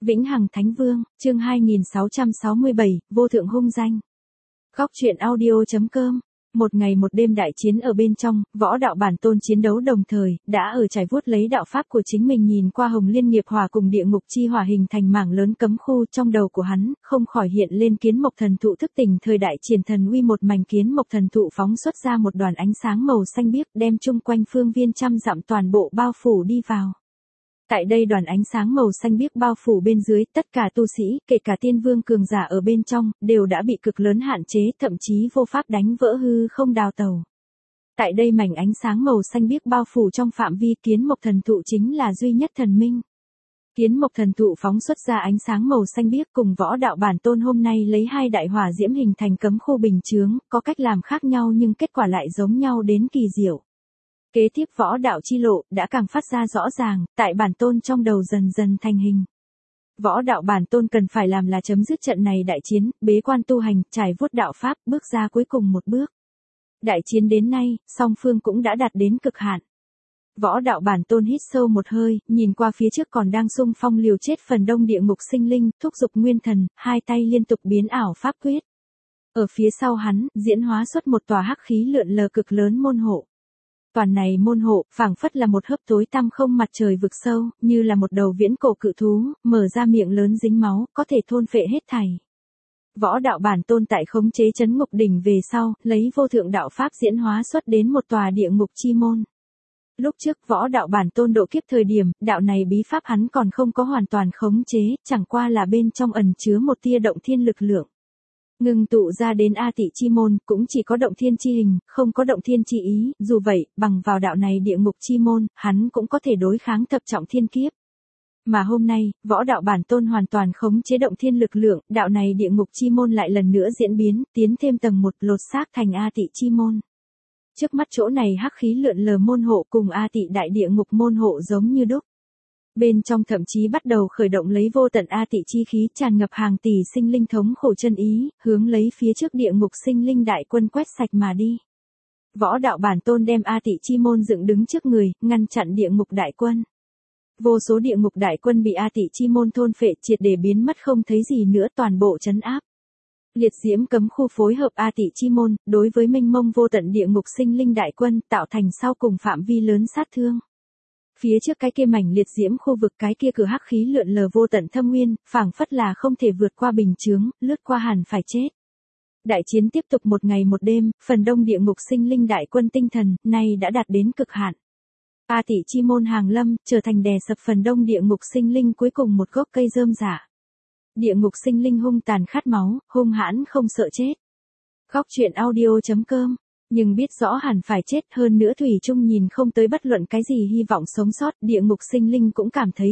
Vĩnh Hằng Thánh Vương, chương 2667, vô thượng hung danh. Góc truyện audio.com. Một ngày một đêm đại chiến ở bên trong, võ đạo bản tôn chiến đấu đồng thời, đã ở trải vuốt lấy đạo pháp của chính mình nhìn qua hồng liên nghiệp hỏa cùng địa ngục chi hỏa hình thành mảng lớn cấm khu trong đầu của hắn, không khỏi hiện lên kiến mộc thần thụ thức tỉnh thời đại triển thần uy một mảnh kiến mộc thần thụ phóng xuất ra một đoàn ánh sáng màu xanh biếc đem chung quanh phương viên trăm dặm toàn bộ bao phủ đi vào. Tại đây đoàn ánh sáng màu xanh biếc bao phủ bên dưới, tất cả tu sĩ, kể cả tiên vương cường giả ở bên trong, đều đã bị cực lớn hạn chế, thậm chí vô pháp đánh vỡ hư không đào tẩu. Tại đây mảnh ánh sáng màu xanh biếc bao phủ trong phạm vi kiến mộc thần thụ chính là duy nhất thần minh. Kiến mộc thần thụ phóng xuất ra ánh sáng màu xanh biếc cùng võ đạo bản tôn hôm nay lấy hai đại hỏa diễm hình thành cấm khu bình chướng, có cách làm khác nhau nhưng kết quả lại giống nhau đến kỳ diệu. Kế tiếp võ đạo chi lộ đã càng phát ra rõ ràng, tại bản tôn trong đầu dần dần thành hình. Võ đạo bản tôn cần phải làm là chấm dứt trận này đại chiến, bế quan tu hành, trải vuốt đạo pháp, bước ra cuối cùng một bước. Đại chiến đến nay, song phương cũng đã đạt đến cực hạn. Võ đạo bản tôn hít sâu một hơi, nhìn qua phía trước còn đang xung phong liều chết phần đông địa ngục sinh linh, thúc giục nguyên thần, hai tay liên tục biến ảo pháp quyết. Ở phía sau hắn, diễn hóa xuất một tòa hắc khí lượn lờ cực lớn môn hộ. Toàn này môn hộ, phảng phất là một hớp tối tăm không mặt trời vực sâu, như là một đầu viễn cổ cự thú, mở ra miệng lớn dính máu, có thể thôn phệ hết thảy. Võ đạo bản tôn tại khống chế chấn ngục đỉnh về sau, lấy vô thượng đạo pháp diễn hóa xuất đến một tòa địa ngục chi môn. Lúc trước võ đạo bản tôn độ kiếp thời điểm, đạo này bí pháp hắn còn không có hoàn toàn khống chế, chẳng qua là bên trong ẩn chứa một tia động thiên lực lượng. Ngừng tụ ra đến A Tị chi môn, cũng chỉ có động thiên chi hình, không có động thiên chi ý, dù vậy, bằng vào đạo này địa ngục chi môn, hắn cũng có thể đối kháng thập trọng thiên kiếp. Mà hôm nay, võ đạo bản tôn hoàn toàn khống chế động thiên lực lượng, đạo này địa ngục chi môn lại lần nữa diễn biến, tiến thêm tầng một lột xác thành A Tị chi môn. Trước mắt chỗ này hắc khí lượn lờ môn hộ cùng A Tị đại địa ngục môn hộ giống như đúc. Bên trong thậm chí bắt đầu khởi động lấy vô tận A Tị chi khí tràn ngập hàng tỷ sinh linh thống khổ chân ý, hướng lấy phía trước địa ngục sinh linh đại quân quét sạch mà đi. Võ đạo bản tôn đem A Tị chi môn dựng đứng trước người, ngăn chặn địa ngục đại quân. Vô số địa ngục đại quân bị A Tị chi môn thôn phệ triệt để biến mất không thấy gì nữa toàn bộ trấn áp. Liệt diễm cấm khu phối hợp A Tị chi môn, đối với mênh mông vô tận địa ngục sinh linh đại quân tạo thành sau cùng phạm vi lớn sát thương. Phía trước cái kia mảnh liệt diễm khu vực cái kia cửa hắc khí lượn lờ vô tận thâm nguyên, phảng phất là không thể vượt qua bình chướng, lướt qua hẳn phải chết. Đại chiến tiếp tục một ngày một đêm, phần đông địa ngục sinh linh đại quân tinh thần, nay đã đạt đến cực hạn. A Tị chi môn hàng lâm, trở thành đè sập phần đông địa ngục sinh linh cuối cùng một gốc cây rơm rạ. Địa ngục sinh linh hung tàn khát máu, hung hãn không sợ chết. Góc truyện audio.com. Nhưng biết rõ hẳn phải chết, hơn nữa thủy chung nhìn không tới bất luận cái gì hy vọng sống sót, địa ngục sinh linh cũng cảm thấy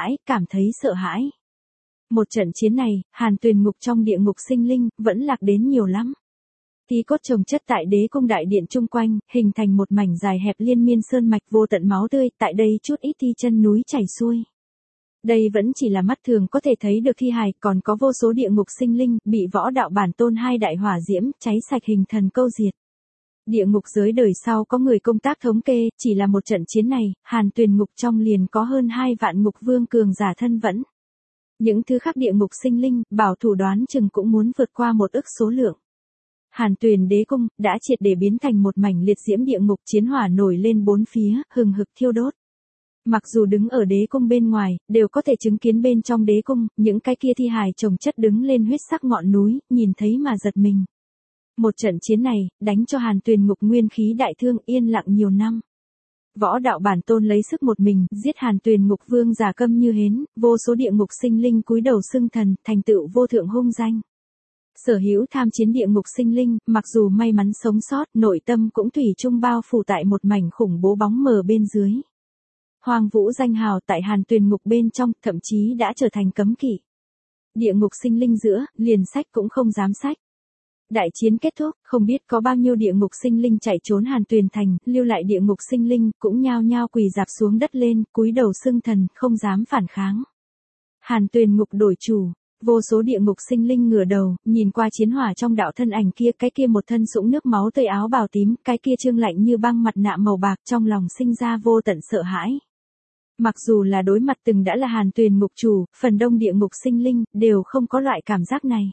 sợ hãi. Một trận chiến này, Hàn Tuyền ngục trong địa ngục sinh linh, vẫn lạc đến nhiều lắm. Tí cốt chồng chất tại đế cung đại điện chung quanh, hình thành một mảnh dài hẹp liên miên sơn mạch vô tận máu tươi, tại đây chút ít thi chân núi chảy xuôi. Đây vẫn chỉ là mắt thường có thể thấy được thi hài, còn có vô số địa ngục sinh linh, bị võ đạo bản tôn hai đại hỏa diễm, cháy sạch hình thần câu diệt. Địa ngục giới đời sau có người công tác thống kê, chỉ là một trận chiến này, Hàn Tuyền ngục trong liền có hơn 2 vạn ngục vương cường giả thân vẫn. Những thứ khác địa ngục sinh linh, bảo thủ đoán chừng cũng muốn vượt qua 1 ức số lượng. Hàn Tuyền đế cung, đã triệt để biến thành một mảnh liệt diễm địa ngục, chiến hỏa nổi lên bốn phía, hừng hực thiêu đốt. Mặc dù đứng ở đế cung bên ngoài, đều có thể chứng kiến bên trong đế cung, những cái kia thi hài chồng chất đứng lên huyết sắc ngọn núi, nhìn thấy mà giật mình. Một trận chiến này, đánh cho Hàn Tuyền ngục nguyên khí đại thương yên lặng nhiều năm. Võ đạo bản tôn lấy sức một mình, giết Hàn Tuyền ngục vương giả câm như hến, vô số địa ngục sinh linh cúi đầu xưng thần, thành tựu vô thượng hung danh. Sở hữu tham chiến địa ngục sinh linh, mặc dù may mắn sống sót, nội tâm cũng thủy chung bao phủ tại một mảnh khủng bố bóng mờ bên dưới. Hoàng vũ danh hào tại Hàn Tuyền ngục bên trong, thậm chí đã trở thành cấm kỵ. Địa ngục sinh linh giữa, liền sách cũng không dám sách. Đại chiến kết thúc, không biết có bao nhiêu địa ngục sinh linh chạy trốn Hàn Tuyền thành, lưu lại địa ngục sinh linh, cũng nhao nhao quỳ rạp xuống đất lên, cúi đầu xưng thần, không dám phản kháng. Hàn Tuyền ngục đổi chủ, vô số địa ngục sinh linh ngửa đầu, nhìn qua chiến hỏa trong đạo thân ảnh kia, cái kia một thân sũng nước máu tươi áo bào tím, cái kia trương lạnh như băng mặt nạ màu bạc, trong lòng sinh ra vô tận sợ hãi. Mặc dù là đối mặt từng đã là Hàn Tuyền ngục chủ, phần đông địa ngục sinh linh, đều không có loại cảm giác này.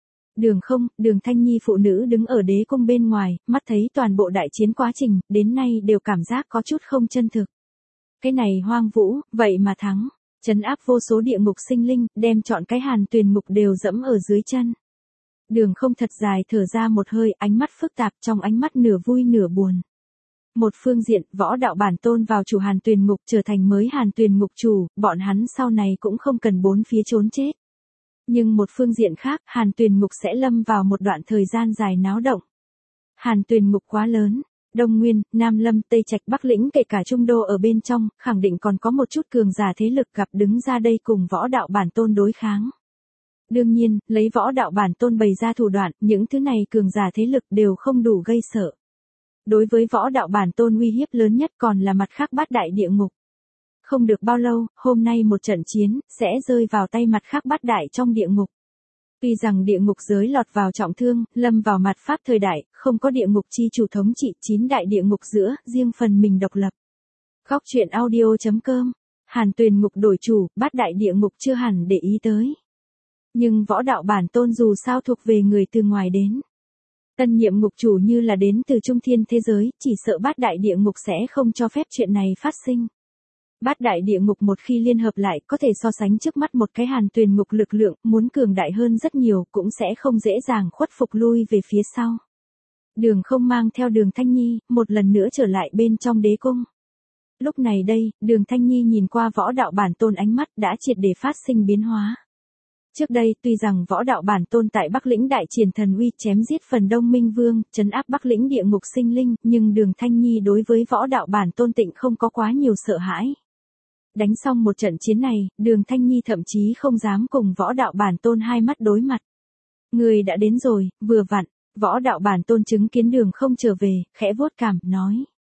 Đường Thanh Nhi phụ nữ đứng ở đế cung bên ngoài, mắt thấy toàn bộ đại chiến quá trình, đến nay đều cảm giác có chút không chân thực. Cái này hoang vũ, vậy mà thắng, trấn áp vô số địa ngục sinh linh, đem chọn cái Hàn Tuyền ngục đều dẫm ở dưới chân. Đường Không thật dài thở ra một hơi, ánh mắt phức tạp, trong ánh mắt nửa vui nửa buồn. Một phương diện, võ đạo bản tôn vào chủ Hàn Tuyền ngục trở thành mới Hàn Tuyền ngục chủ, bọn hắn sau này cũng không cần bốn phía trốn chết. Nhưng một phương diện khác, Hàn Tuyền ngục sẽ lâm vào một đoạn thời gian dài náo động. Hàn Tuyền ngục quá lớn, Đông Nguyên, Nam Lâm, Tây Trạch, Bắc Lĩnh kể cả Trung Đô ở bên trong, khẳng định còn có một chút cường giả thế lực gặp đứng ra đây cùng võ đạo bản tôn đối kháng. Đương nhiên, lấy võ đạo bản tôn bày ra thủ đoạn, những thứ này cường giả thế lực đều không đủ gây sợ. Đối với võ đạo bản tôn uy hiếp lớn nhất còn là mặt khác bát đại địa ngục. Không được bao lâu, hôm nay một trận chiến, sẽ rơi vào tay mặt khác bát đại trong địa ngục. Tuy rằng địa ngục giới lọt vào trọng thương, lâm vào mặt pháp thời đại, không có địa ngục chi chủ thống trị 9 đại địa ngục giữa, riêng phần mình độc lập. Góc truyện audio.com, Hàn Tuyền ngục đổi chủ, bát đại địa ngục chưa hẳn để ý tới. Nhưng võ đạo bản tôn dù sao thuộc về người từ ngoài đến. Tân nhiệm ngục chủ như là đến từ trung thiên thế giới, chỉ sợ bát đại địa ngục sẽ không cho phép chuyện này phát sinh. Bát đại địa ngục một khi liên hợp lại có thể so sánh trước mắt một cái Hàn Tuyền ngục lực lượng, muốn cường đại hơn rất nhiều cũng sẽ không dễ dàng khuất phục lui về phía sau. Đường Không mang theo Đường Thanh Nhi, một lần nữa trở lại bên trong đế cung. Lúc này đây, Đường Thanh Nhi nhìn qua võ đạo bản tôn ánh mắt đã triệt để phát sinh biến hóa. Trước đây, tuy rằng võ đạo bản tôn tại Bắc Lĩnh đại triển thần uy chém giết phần Đông Minh Vương, trấn áp Bắc Lĩnh địa ngục sinh linh, nhưng Đường Thanh Nhi đối với võ đạo bản tôn tịnh không có quá nhiều sợ hãi. Đánh xong một trận chiến này, Đường Thanh Nhi thậm chí không dám cùng võ đạo bản tôn hai mắt đối mặt. Người đã đến rồi, vừa vặn, võ đạo bản tôn chứng kiến Đường Không trở về, khẽ vuốt cằm, nói.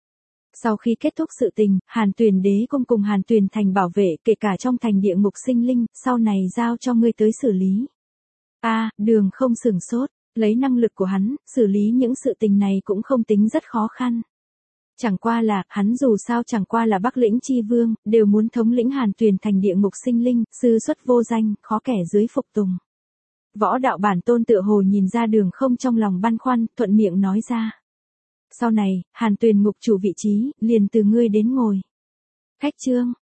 Sau khi kết thúc sự tình, Hàn Tuyền đế cung cùng Hàn Tuyền thành bảo vệ kể cả trong thành địa ngục sinh linh, sau này giao cho ngươi tới xử lý. Đường Không sửng sốt, lấy năng lực của hắn, xử lý những sự tình này cũng không tính rất khó khăn. Chẳng qua là, hắn dù sao chẳng qua là Bắc Lĩnh chi vương, đều muốn thống lĩnh Hàn Tuyền thành địa ngục sinh linh, sư xuất vô danh, khó kẻ dưới phục tùng. Võ đạo bản tôn tựa hồ nhìn ra Đường Không trong lòng băn khoăn, thuận miệng nói ra. Sau này, Hàn Tuyền ngục chủ vị trí, liền từ ngươi đến ngồi. Khách trương,